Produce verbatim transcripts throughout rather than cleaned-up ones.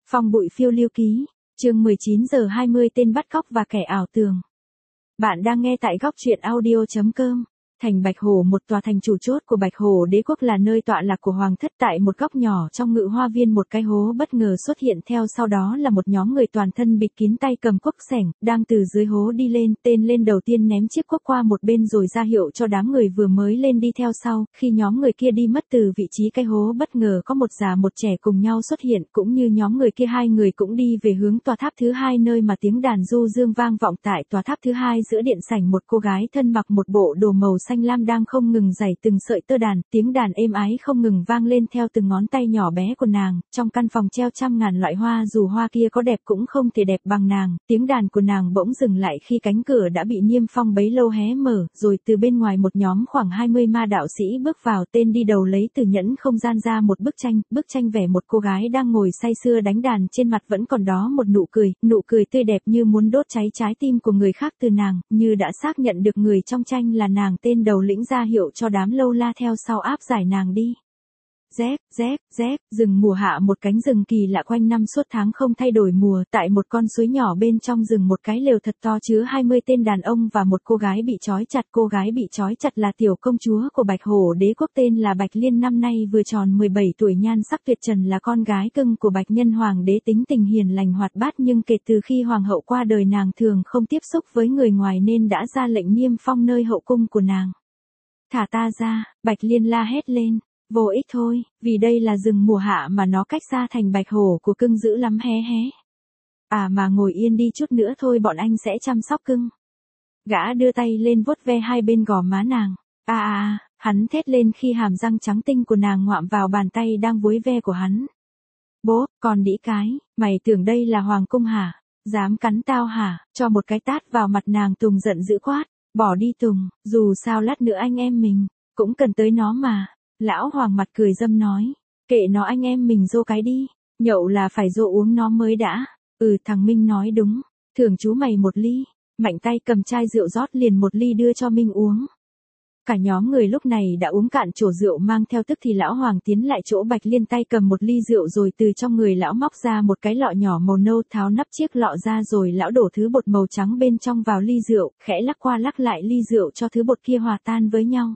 Phong bụi phiêu lưu ký, chương mười chín giờ hai mươi tên bắt cóc và kẻ ảo tưởng. Bạn đang nghe tại góc truyện audio chấm com. Thành Bạch Hổ, một tòa thành chủ chốt của Bạch Hổ đế quốc, là nơi tọa lạc của hoàng thất. Tại một góc nhỏ trong ngự hoa viên, một cái hố bất ngờ xuất hiện, theo sau đó là một nhóm người toàn thân bịt kín, tay cầm cuốc xẻng, đang từ dưới hố đi lên. Tên lên đầu tiên ném chiếc cuốc qua một bên rồi ra hiệu cho đám người vừa mới lên đi theo sau. Khi nhóm người kia đi mất từ vị trí cái hố, bất ngờ có một già một trẻ cùng nhau xuất hiện, cũng như nhóm người kia, hai người cũng đi về hướng tòa tháp thứ hai, nơi mà tiếng đàn du dương vang vọng. Tại tòa tháp thứ hai, giữa điện sảnh, một cô gái thân mặc một bộ đồ màu xanh lam đang không ngừng giày từng sợi tơ đàn, tiếng đàn êm ái không ngừng vang lên theo từng ngón tay nhỏ bé của nàng. Trong căn phòng treo trăm ngàn loại hoa, dù hoa kia có đẹp cũng không thể đẹp bằng nàng. Tiếng đàn của nàng bỗng dừng lại khi cánh cửa đã bị niêm phong bấy lâu hé mở, rồi từ bên ngoài một nhóm khoảng hai mươi ma đạo sĩ bước vào. Tên đi đầu lấy từ nhẫn không gian ra một bức tranh, bức tranh vẽ một cô gái đang ngồi say sưa đánh đàn, trên mặt vẫn còn đó một nụ cười, nụ cười tươi đẹp như muốn đốt cháy trái tim của người khác. Từ nàng, như đã xác nhận được người trong tranh là nàng, tên đầu lĩnh ra hiệu cho đám lâu la theo sau áp giải nàng đi. Rép, rép, rép, rừng mùa hạ, một cánh rừng kỳ lạ quanh năm suốt tháng không thay đổi mùa. Tại một con suối nhỏ bên trong rừng, một cái lều thật to chứa hai mươi tên đàn ông và một cô gái bị trói chặt. Cô gái bị trói chặt là tiểu công chúa của Bạch Hổ đế quốc, tên là Bạch Liên, năm nay vừa tròn mười bảy tuổi, nhan sắc tuyệt trần, là con gái cưng của Bạch Nhân hoàng đế, tính tình hiền lành hoạt bát. Nhưng kể từ khi hoàng hậu qua đời, nàng thường không tiếp xúc với người ngoài nên đã ra lệnh niêm phong nơi hậu cung của nàng. Thả ta ra, Bạch Liên la hét lên. Vô ích thôi, vì đây là rừng mùa hạ mà nó cách xa thành Bạch Hổ của cưng dữ lắm hé hé. À mà ngồi yên đi chút nữa thôi, bọn anh sẽ chăm sóc cưng. Gã đưa tay lên vuốt ve hai bên gò má nàng. À à à, hắn thét lên khi hàm răng trắng tinh của nàng ngoạm vào bàn tay đang vuốt ve của hắn. Bố, còn đĩ cái, mày tưởng đây là hoàng cung hả? Dám cắn tao hả? Cho một cái tát vào mặt nàng. Tùng giận dữ quát. Bỏ đi Tùng, dù sao lát nữa anh em mình cũng cần tới nó mà. Lão hoàng mặt cười dâm nói. Kệ nó, anh em mình dô cái đi. Nhậu là phải dô uống nó mới đã. Ừ, thằng Minh nói đúng. Thưởng chú mày một ly. Mạnh tay cầm chai rượu rót liền một ly đưa cho Minh uống. Cả nhóm người lúc này đã uống cạn chổ rượu mang theo, tức thì lão hoàng tiến lại chỗ Bạch Liên, tay cầm một ly rượu, rồi từ trong người lão móc ra một cái lọ nhỏ màu nâu, tháo nắp chiếc lọ ra, rồi lão đổ thứ bột màu trắng bên trong vào ly rượu, khẽ lắc qua lắc lại ly rượu cho thứ bột kia hòa tan với nhau.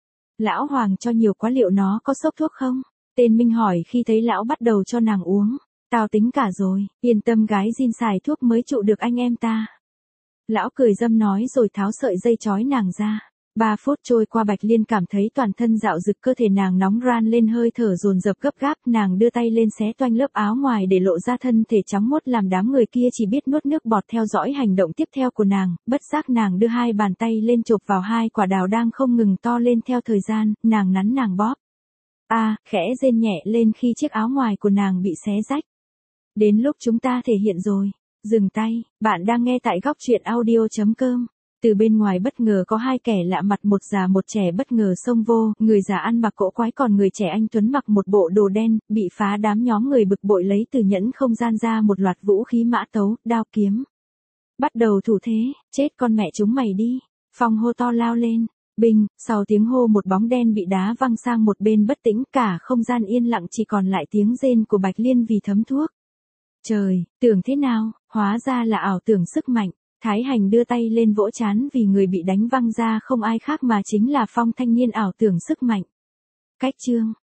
Lão hoàng cho nhiều quá, liệu nó có sốc thuốc không? Tên Minh hỏi khi thấy lão bắt đầu cho nàng uống. Tao tính cả rồi, yên tâm gái zin, xài thuốc mới trụ được anh em ta. Lão cười dâm nói rồi tháo sợi dây trói nàng ra. Ba phút trôi qua, Bạch Liên cảm thấy toàn thân dạo rực, cơ thể nàng nóng ran lên, hơi thở dồn dập gấp gáp. Nàng đưa tay lên xé toanh lớp áo ngoài để lộ ra thân thể trắng muốt, làm đám người kia chỉ biết nuốt nước bọt theo dõi hành động tiếp theo của nàng. Bất giác nàng đưa hai bàn tay lên chộp vào hai quả đào đang không ngừng to lên theo thời gian. Nàng nắn, nàng bóp. A, à, khẽ rên nhẹ lên khi chiếc áo ngoài của nàng bị xé rách. Đến lúc chúng ta thể hiện rồi. Dừng tay, bạn đang nghe tại góc truyện audio chấm com. Từ bên ngoài bất ngờ có hai kẻ lạ mặt, một già một trẻ bất ngờ xông vô. Người già ăn mặc cỗ quái, còn người trẻ anh tuấn mặc một bộ đồ đen. Bị phá, đám nhóm người bực bội lấy từ nhẫn không gian ra một loạt vũ khí, mã tấu, đao kiếm. Bắt đầu thủ thế. Chết con mẹ chúng mày đi. Phong hô to lao lên. Binh, sau tiếng hô một bóng đen bị đá văng sang một bên bất tĩnh. Cả không gian yên lặng, chỉ còn lại tiếng rên của Bạch Liên vì thấm thuốc. Trời, tưởng thế nào, hóa ra là ảo tưởng sức mạnh. Thái Hành đưa tay lên vỗ trán, vì người bị đánh văng ra không ai khác mà chính là Phong, thanh niên ảo tưởng sức mạnh. Cách chương